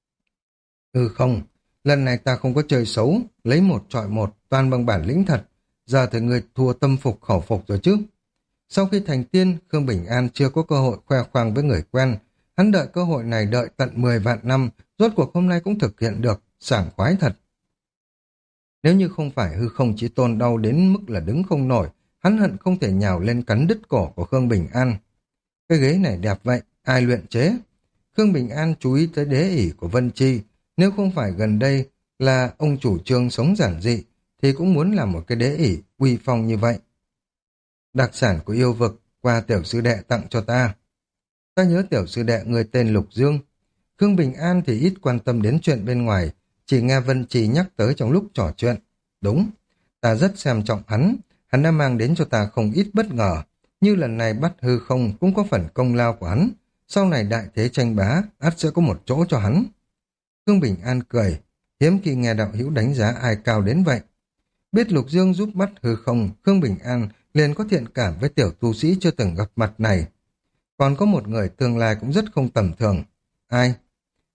Không, lần này ta không có chơi xấu, lấy 1 chọi 1, toàn bằng bản lĩnh thật. Giờ thì người thua tâm phục khẩu phục rồi chứ. Sau khi thành tiên, Khương Bình An chưa có cơ hội khoe khoang với người quen. Hắn đợi cơ hội này đợi tận 10 vạn năm, rốt cuộc hôm nay cũng thực hiện được, sảng khoái thật. Nếu như không phải hư không chí tôn đau đến mức là đứng không nổi, hắn hận không thể nhào lên cắn đứt cổ của Khương Bình An. Cái ghế này đẹp vậy, ai luyện chế? Khương Bình An chú ý tới đế ỷ của Vân Chi. Nếu không phải gần đây là ông chủ trương sống giản dị, thì cũng muốn làm một cái đế ỷ uy phong như vậy. Đặc sản của yêu vực, qua tiểu sư đệ tặng cho ta. Ta nhớ tiểu sư đệ người tên Lục Dương. Khương Bình An thì ít quan tâm đến chuyện bên ngoài, chỉ nghe Vân Chi nhắc tới trong lúc trò chuyện. Đúng, ta rất xem trọng hắn đã mang đến cho ta không ít bất ngờ, như lần này bắt hư không cũng có phần công lao của hắn, sau này đại thế tranh bá, ắt sẽ có một chỗ cho hắn. Khương Bình An cười, hiếm khi nghe đạo hữu đánh giá ai cao đến vậy. Biết Lục Dương giúp bắt hư không, Khương Bình An liền có thiện cảm với tiểu tu sĩ chưa từng gặp mặt này. Còn có một người tương lai cũng rất không tầm thường. Ai?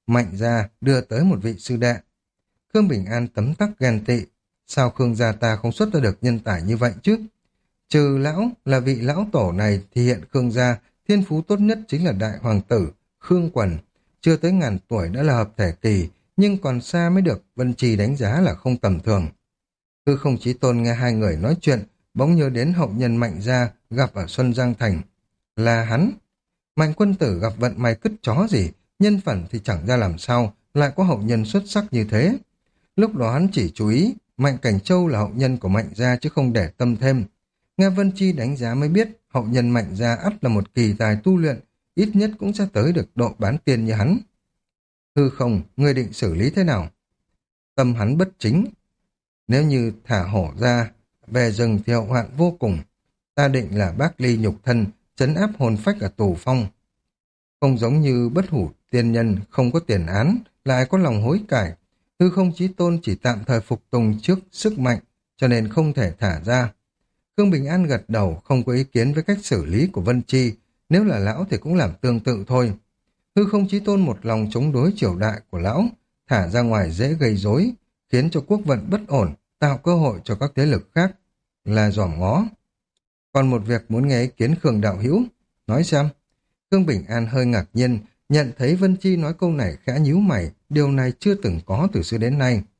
Mạnh gia đưa tới một vị sư đệ. Khương Bình An tấm tắc ghen tị. Sao Khương gia ta không xuất ra được nhân tài như vậy chứ? Trừ lão là vị lão tổ này thì hiện Khương gia thiên phú tốt nhất chính là đại hoàng tử Khương Quần. Chưa tới ngàn tuổi đã là hợp thể kỳ, nhưng còn xa mới được Vân Trì đánh giá là không tầm thường. Hư Không Chí Tôn nghe hai người nói chuyện, bỗng nhớ đến hậu nhân Mạnh gia gặp ở Xuân Giang Thành. Là hắn. Mạnh quân tử gặp vận may cứt chó gì, nhân phẩm thì chẳng ra làm sao, lại có hậu nhân xuất sắc như thế. Lúc đó hắn chỉ chú ý, Mạnh Cảnh Châu là hậu nhân của Mạnh gia chứ không để tâm thêm. Nghe Vân Chi đánh giá mới biết, hậu nhân Mạnh gia ắt là một kỳ tài tu luyện, ít nhất cũng sẽ tới được độ bán tiên như hắn. Hư Không, ngươi định xử lý thế nào? Tâm hắn bất chính. Nếu như thả hổ ra, về rừng thì hậu hoạn vô cùng. Ta định là bác ly nhục thân, trấn áp hồn phách ở tù phong. Không giống như bất hủ tiên nhân, không có tiền án, lại có lòng hối cải. Hư Không Chí Tôn chỉ tạm thời phục tùng trước sức mạnh, cho nên không thể thả ra. Khương Bình An gật đầu, không có ý kiến với cách xử lý của Vân Chi, nếu là lão thì cũng làm tương tự thôi. Hư Không Chí Tôn một lòng chống đối triều đại của lão, thả ra ngoài dễ gây rối, khiến cho quốc vận bất ổn, tạo cơ hội cho các thế lực khác là dòm ngó. Còn một việc muốn nghe ý kiến Khương đạo hữu, nói xem. Khương Bình An hơi ngạc nhiên, nhận thấy Vân Chi nói câu này khẽ nhíu mày, điều này chưa từng có từ xưa đến nay.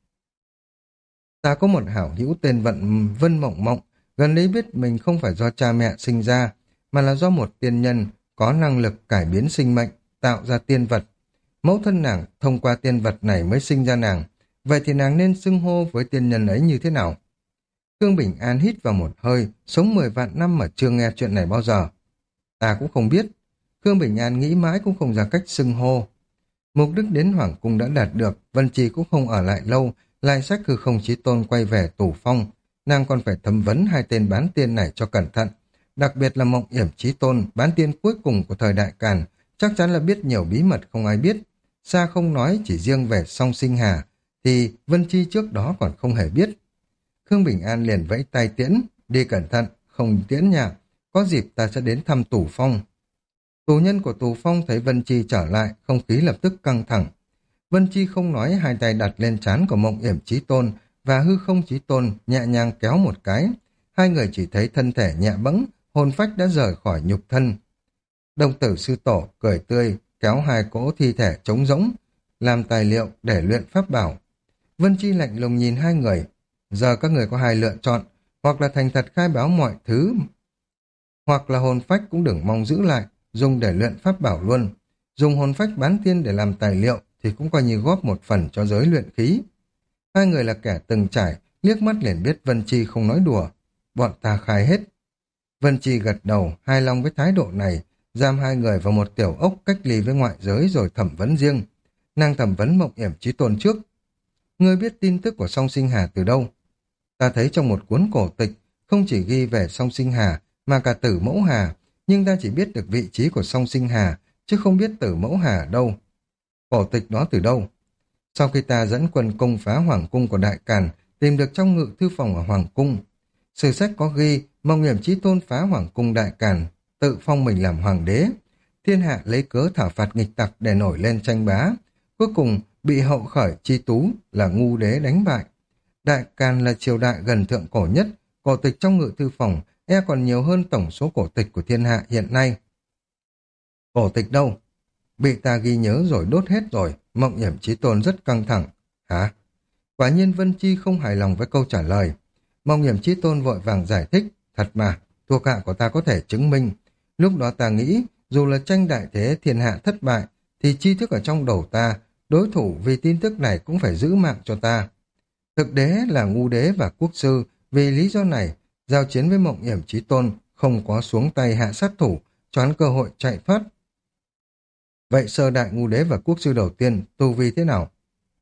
Ta có một hảo hữu tên Vân Mộng Mộng, gần đây biết mình không phải do cha mẹ sinh ra, mà là do một tiên nhân có năng lực cải biến sinh mệnh, tạo ra tiên vật. Mẫu thân nàng thông qua tiên vật này mới sinh ra nàng, vậy thì nàng nên xưng hô với tiên nhân ấy như thế nào? Khương Bình An hít vào một hơi, sống 10 vạn năm mà chưa nghe chuyện này bao giờ. Ta cũng không biết. Khương Bình An nghĩ mãi cũng không ra cách xưng hô. Mục đích đến Hoàng Cung đã đạt được, Vân Trì cũng không ở lại lâu, lại sách Hư Không Chí Tôn quay về Tủ Phong. Nàng còn phải thẩm vấn hai tên bán tiên này cho cẩn thận. Đặc biệt là Mộng Yểm Chí Tôn, bán tiên cuối cùng của thời Đại Càn, chắc chắn là biết nhiều bí mật không ai biết. Xa không nói chỉ riêng về Song Sinh Hà, thì Vân Chi trước đó còn không hề biết. Khương Bình An liền vẫy tay tiễn, đi cẩn thận, không tiễn nhà, có dịp ta sẽ đến thăm Tủ Phong. Tù nhân của Tù Phong thấy Vân Chi trở lại, không khí lập tức căng thẳng. Vân Chi không nói, hai tay đặt lên trán của Mộng Yểm Chí Tôn và Hư Không Chí Tôn nhẹ nhàng kéo một cái. Hai người chỉ thấy thân thể nhẹ bẫng, hồn phách đã rời khỏi nhục thân. Đồng tử sư tổ cười tươi, kéo hai cỗ thi thể trống rỗng, làm tài liệu để luyện pháp bảo. Vân Chi lạnh lùng nhìn hai người. Giờ các người có hai lựa chọn, hoặc là thành thật khai báo mọi thứ, hoặc là hồn phách cũng đừng mong giữ lại, dùng để luyện pháp bảo luôn. Dùng hồn phách bán tiên để làm tài liệu thì cũng coi như góp một phần cho giới luyện khí. Hai người là kẻ từng trải, liếc mắt liền biết Vân Chi không nói đùa. Bọn ta khai hết. Vân Chi gật đầu, hài lòng với thái độ này, giam hai người vào một tiểu ốc cách ly với ngoại giới rồi thẩm vấn riêng. Nàng thẩm vấn Mộng Yểm Chí Tôn trước. Ngươi biết tin tức của Song Sinh Hà từ đâu? Ta thấy trong một cuốn cổ tịch, không chỉ ghi về Song Sinh Hà, mà cả Tử Mẫu Hà, nhưng ta chỉ biết được vị trí của Song Sinh Hà, chứ không biết Tử Mẫu Hà ở đâu. Cổ tịch đó từ đâu? Sau khi ta dẫn quân công phá Hoàng Cung của Đại Càn, tìm được trong ngự thư phòng ở Hoàng Cung. Sử sách có ghi, Mộng Yểm Chí Tôn phá Hoàng Cung Đại Càn, tự phong mình làm hoàng đế. Thiên hạ lấy cớ thảo phạt nghịch tặc để nổi lên tranh bá. Cuối cùng, bị hậu khởi Chi Tú là ngu đế đánh bại. Đại Càn là triều đại gần thượng cổ nhất, cổ tịch trong ngự thư phòng còn nhiều hơn tổng số cổ tịch của thiên hạ hiện nay. Cổ tịch đâu? Bị ta ghi nhớ rồi đốt hết rồi. Mộng Yểm Chí Tôn rất căng thẳng. Hả? Quả nhiên Vân Chi không hài lòng với câu trả lời. Mộng Yểm Chí Tôn vội vàng giải thích. Thật mà, thuộc hạ của ta có thể chứng minh. Lúc đó ta nghĩ, dù là tranh đại thế thiên hạ thất bại, thì tri thức ở trong đầu ta, đối thủ vì tin tức này cũng phải giữ mạng cho ta. Thực đế là ngu đế và quốc sư, vì lý do này, giao chiến với Mộng Yểm Chí Tôn không có xuống tay hạ sát thủ, choán cơ hội chạy thoát. Vậy sơ đại ngu đế và quốc sư đầu tiên tu vi thế nào?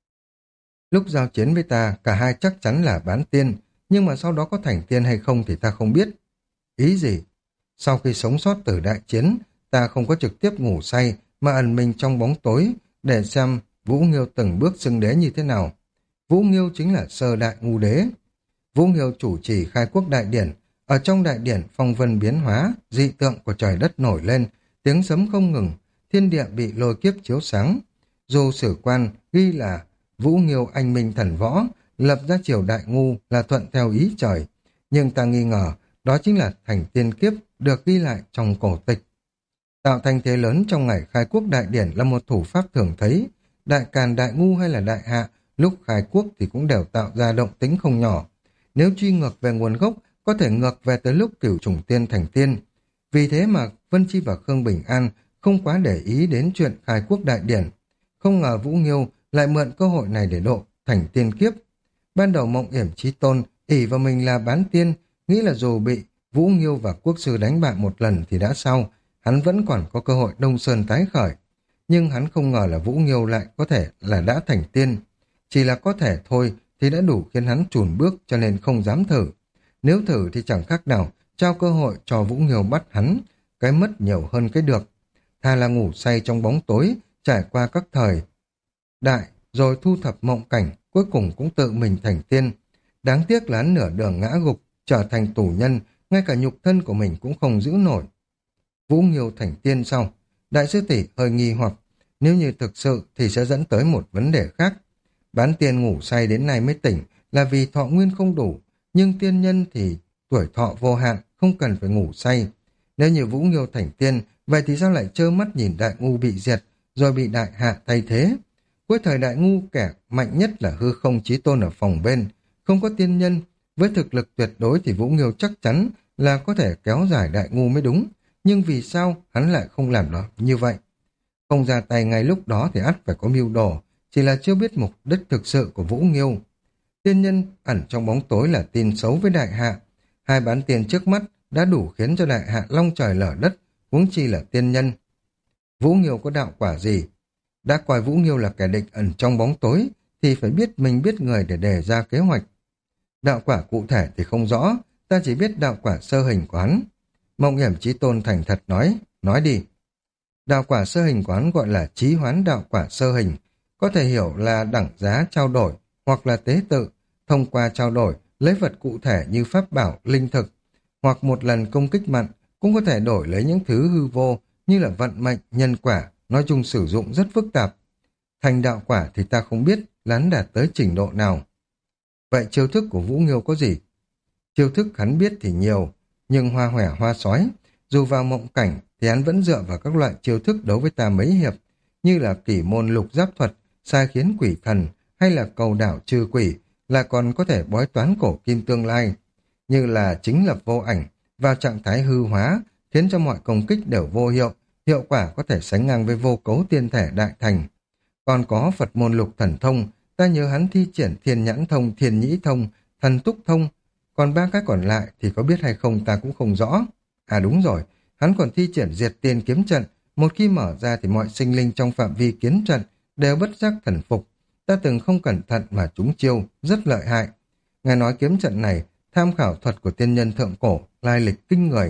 Lúc giao chiến với ta, cả hai chắc chắn là bán tiên, nhưng mà sau đó có thành tiên hay không thì ta không biết. Ý gì? Sau khi sống sót từ đại chiến, ta không có trực tiếp ngủ say, mà ẩn mình trong bóng tối, để xem Vũ Nghiêu từng bước xưng đế như thế nào. Vũ Nghiêu chính là sơ đại ngu đế. Vũ Nghiêu chủ trì khai quốc đại điển, ở trong đại điển phong vân biến hóa, dị tượng của trời đất nổi lên, tiếng sấm không ngừng, thiên địa bị lôi kiếp chiếu sáng. Dù sử quan ghi là Vũ Nghiêu anh minh thần võ, lập ra triều Đại Ngu là thuận theo ý trời, nhưng ta nghi ngờ đó chính là thành tiên kiếp được ghi lại trong cổ tịch. Tạo thành thế lớn trong ngày khai quốc đại điển là một thủ pháp thường thấy. Đại Càn, Đại Ngu hay là Đại Hạ, lúc khai quốc thì cũng đều tạo ra động tĩnh không nhỏ. Nếu truy ngược về nguồn gốc, có thể ngược về tới lúc Cửu Chủng Tiên thành tiên. Vì thế mà Vân Chi và Khương Bình An không quá để ý đến chuyện khai quốc đại điển. Không ngờ Vũ Nghiêu lại mượn cơ hội này để độ thành tiên kiếp. Ban đầu Mộng Yểm Chí Tôn ỷ vào mình là bán tiên, nghĩ là dù bị Vũ Nghiêu và quốc sư đánh bại một lần thì đã sao, hắn vẫn còn có cơ hội Đông Sơn tái khởi. Nhưng hắn không ngờ là Vũ Nghiêu lại có thể là đã thành tiên. Chỉ là có thể thôi thì đã đủ khiến hắn chùn bước, cho nên không dám thử. Nếu thử thì chẳng khác nào trao cơ hội cho Vũ Nghiêu bắt hắn, cái mất nhiều hơn cái được. Thà là ngủ say trong bóng tối, trải qua các thời đại, rồi thu thập mộng cảnh, cuối cùng cũng tự mình thành tiên. Đáng tiếc là hắn nửa đường ngã gục, trở thành tù nhân, ngay cả nhục thân của mình cũng không giữ nổi. Vũ Nghiêu thành tiên sau, đại sư tỷ hơi nghi hoặc, nếu như thực sự thì sẽ dẫn tới một vấn đề khác. Bán tiên ngủ say đến nay mới tỉnh là vì thọ nguyên không đủ, nhưng tiên nhân thì tuổi thọ vô hạn, không cần phải ngủ say. Nếu như Vũ Nghiêu thành tiên, vậy thì sao lại trơ mắt nhìn Đại Ngu bị diệt, rồi bị Đại Hạ thay thế? Cuối thời Đại Ngu, kẻ mạnh nhất là Hư Không Chí Tôn ở phòng bên, không có tiên nhân. Với thực lực tuyệt đối thì Vũ Nghiêu chắc chắn là có thể kéo dài Đại Ngu mới đúng. Nhưng vì sao hắn lại không làm đó như vậy? Không ra tay ngay lúc đó thì ắt phải có mưu đồ, chỉ là chưa biết mục đích thực sự của Vũ Nghiêu. Tiên nhân ẩn trong bóng tối là tin xấu với Đại Hạ. Hai bán tiền trước mắt đã đủ khiến cho Đại Hạ long trời lở đất, huống chi là tiên nhân. Vũ Nghiêu có đạo quả gì? Đã coi Vũ Nghiêu là kẻ địch ẩn trong bóng tối, thì phải biết mình biết người để đề ra kế hoạch. Đạo quả cụ thể thì không rõ, ta chỉ biết đạo quả sơ hình của hắn. Mộng Yểm Chí Tôn thành thật nói đi. Đạo quả sơ hình của hắn gọi là Chí Hoán đạo quả sơ hình, có thể hiểu là đẳng giá trao đổi hoặc là tế tự, thông qua trao đổi lấy vật cụ thể như pháp bảo, linh thực, hoặc một lần công kích mạnh cũng có thể đổi lấy những thứ hư vô như là vận mệnh, nhân quả, nói chung sử dụng rất phức tạp. Thành đạo quả thì ta không biết là hắn đạt tới trình độ nào. Vậy chiêu thức của Vũ Nghiêu có gì? Chiêu thức hắn biết thì nhiều, nhưng hoa hòe hoa sói, dù vào mộng cảnh thì hắn vẫn dựa vào các loại chiêu thức đấu với ta mấy hiệp, như là kỷ môn lục giáp thuật, sai khiến quỷ thần, hay là cầu đảo trừ quỷ, là còn có thể bói toán cổ kim tương lai, như là chính lập vô ảnh, vào trạng thái hư hóa, khiến cho mọi công kích đều vô hiệu, hiệu quả có thể sánh ngang với vô cấu tiên thể đại thành. Còn có Phật môn lục thần thông, ta nhớ hắn thi triển thiên nhãn thông, thiên nhĩ thông, thần túc thông, còn ba cái còn lại thì có biết hay không ta cũng không rõ. À đúng rồi, hắn còn thi triển diệt tiên kiếm trận, một khi mở ra thì mọi sinh linh trong phạm vi kiếm trận đều bất giác thần phục. Ta từng không cẩn thận mà trúng chiêu, rất lợi hại. Nghe nói kiếm trận này, tham khảo thuật của tiên nhân thượng cổ, lai lịch kinh người.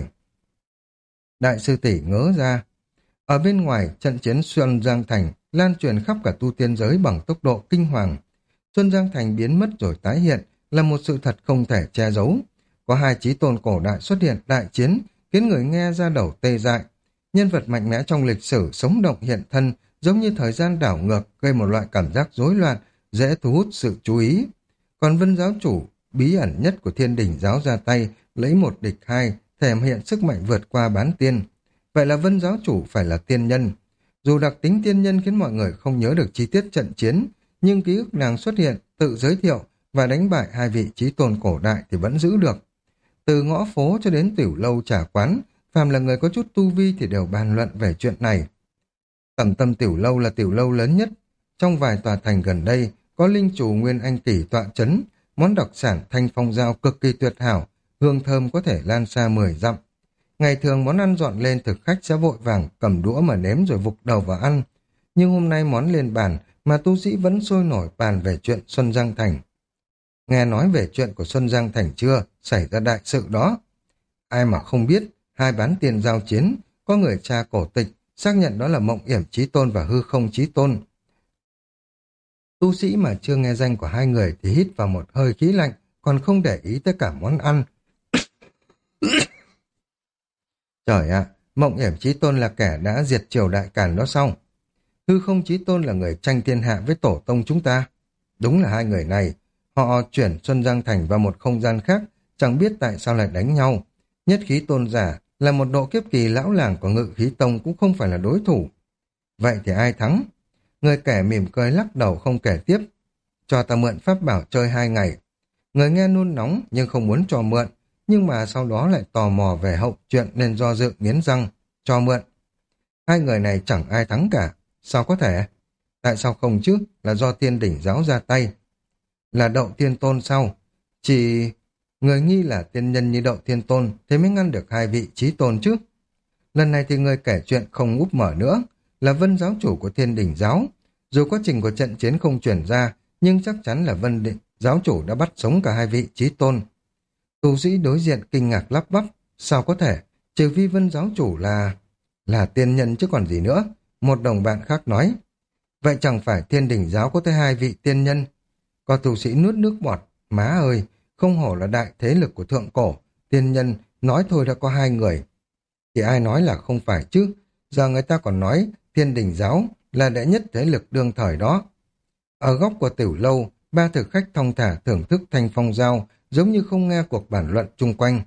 Đại sư tỷ ngớ ra. Ở bên ngoài, trận chiến Xuân Giang Thành lan truyền khắp cả tu tiên giới bằng tốc độ kinh hoàng. Xuân Giang Thành biến mất rồi tái hiện là một sự thật không thể che giấu. Có hai chí tôn cổ đại xuất hiện đại chiến, khiến người nghe ra đầu tê dại. Nhân vật mạnh mẽ trong lịch sử sống động hiện thân, giống như thời gian đảo ngược, gây một loại cảm giác rối loạn, dễ thu hút sự chú ý. Còn Vân giáo chủ, bí ẩn nhất của Thiên Đình giáo ra tay, lấy một địch hai, thể hiện sức mạnh vượt qua bán tiên. Vậy là Vân giáo chủ phải là tiên nhân. Dù đặc tính tiên nhân khiến mọi người không nhớ được chi tiết trận chiến, nhưng ký ức nàng xuất hiện, tự giới thiệu và đánh bại hai vị chí tôn cổ đại thì vẫn giữ được. Từ ngõ phố cho đến tiểu lâu trà quán, phàm là người có chút tu vi thì đều bàn luận về chuyện này. Tẩm Tâm tiểu lâu là tiểu lâu lớn nhất. Trong vài tòa thành gần đây, có linh chủ Nguyên Anh Tỷ tọa chấn, món đặc sản thanh phong dao cực kỳ tuyệt hảo, hương thơm có thể lan xa 10 dặm. Ngày thường món ăn dọn lên thực khách sẽ vội vàng cầm đũa mà nếm rồi vục đầu vào ăn. Nhưng hôm nay món lên bàn mà tu sĩ vẫn sôi nổi bàn về chuyện Xuân Giang Thành. Nghe nói về chuyện của Xuân Giang Thành chưa? Xảy ra đại sự đó. Ai mà không biết, hai bán tiền giao chiến, có người tra cổ tịch, xác nhận đó là Mộng Yểm Chí Tôn và Hư Không Chí Tôn. Tu sĩ mà chưa nghe danh của hai người thì hít vào một hơi khí lạnh, còn không để ý tới cả món ăn. Trời ạ, Mộng Yểm Chí Tôn là kẻ đã diệt triều Đại Càn đó xong. Hư không chí tôn là người tranh thiên hạ với tổ tông chúng ta. Đúng là hai người này, họ chuyển Xuân Giang Thành vào một không gian khác, chẳng biết tại sao lại đánh nhau. Nhất khí tôn giả là một độ kiếp kỳ lão làng của Ngự Khí Tông cũng không phải là đối thủ. Vậy thì ai thắng? Người kẻ mỉm cười lắc đầu không kể tiếp. Cho ta mượn pháp bảo chơi 2 ngày. Người nghe nôn nóng nhưng không muốn cho mượn, nhưng mà sau đó lại tò mò về hậu chuyện nên do dự nghiến răng, cho mượn. Hai người này chẳng ai thắng cả. Sao có thể? Tại sao không chứ? Là do Thiên Đỉnh Giáo ra tay. Là Đậu Thiên Tôn sao? Chỉ người nghi là tiên nhân như Đậu Thiên Tôn thế mới ngăn được hai vị chí tôn chứ. Lần này thì người kể chuyện không úp mở nữa, là Vân giáo chủ của Thiên Đỉnh Giáo. Dù quá trình của trận chiến không chuyển ra, nhưng chắc chắn là giáo chủ đã bắt sống cả hai vị chí tôn. Tu sĩ đối diện kinh ngạc lắp bắp, sao có thể, trừ phi Vân giáo chủ là tiên nhân chứ còn gì nữa. Một đồng bạn khác nói, vậy chẳng phải Thiên Đỉnh Giáo có tới hai vị tiên nhân? Có tu sĩ nuốt nước bọt, má ơi, không hổ là đại thế lực của thượng cổ, tiên nhân nói thôi đã có hai người. Thì ai nói là không phải chứ, giờ người ta còn nói Thiên Đỉnh Giáo là đệ nhất thế lực đương thời đó. Ở góc của tiểu lâu, ba thực khách thong thả thưởng thức thanh phong giao, giống như không nghe cuộc bàn luận chung quanh.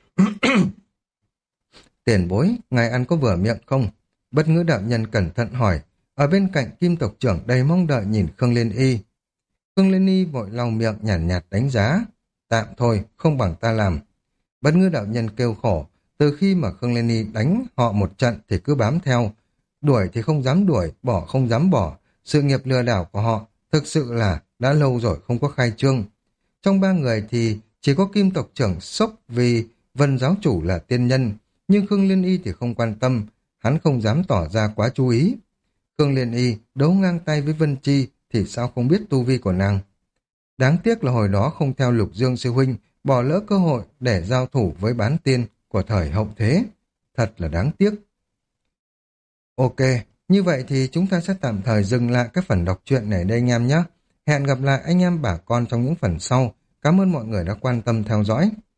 Tiền bối, ngài ăn có vừa miệng không? Bất ngữ đạo nhân cẩn thận hỏi. Ở bên cạnh Kim tộc trưởng đầy mong đợi nhìn Khương Liên Y. Khương Liên Y vội lau miệng nhàn nhạt đánh giá. Tạm thôi, không bằng ta làm. Bất ngữ đạo nhân kêu khổ. Từ khi mà Khương Liên Y đánh họ một trận thì cứ bám theo. Đuổi thì không dám đuổi, bỏ không dám bỏ. Sự nghiệp lừa đảo của họ thực sự là đã lâu rồi không có khai trương. Trong ba người thì chỉ có Kim tộc trưởng sốc vì Vân giáo chủ là tiên nhân, nhưng Khương Liên Y thì không quan tâm, hắn không dám tỏ ra quá chú ý. Khương Liên Y đấu ngang tay với Vân Chi thì sao không biết tu vi của nàng. Đáng tiếc là hồi đó không theo Lục Dương sư huynh, bỏ lỡ cơ hội để giao thủ với bán tiên của thời hậu thế. Thật là đáng tiếc. Ok, như vậy thì chúng ta sẽ tạm thời dừng lại các phần đọc truyện này đây anh em nhé. Hẹn gặp lại anh em bà con trong những phần sau. Cảm ơn mọi người đã quan tâm theo dõi.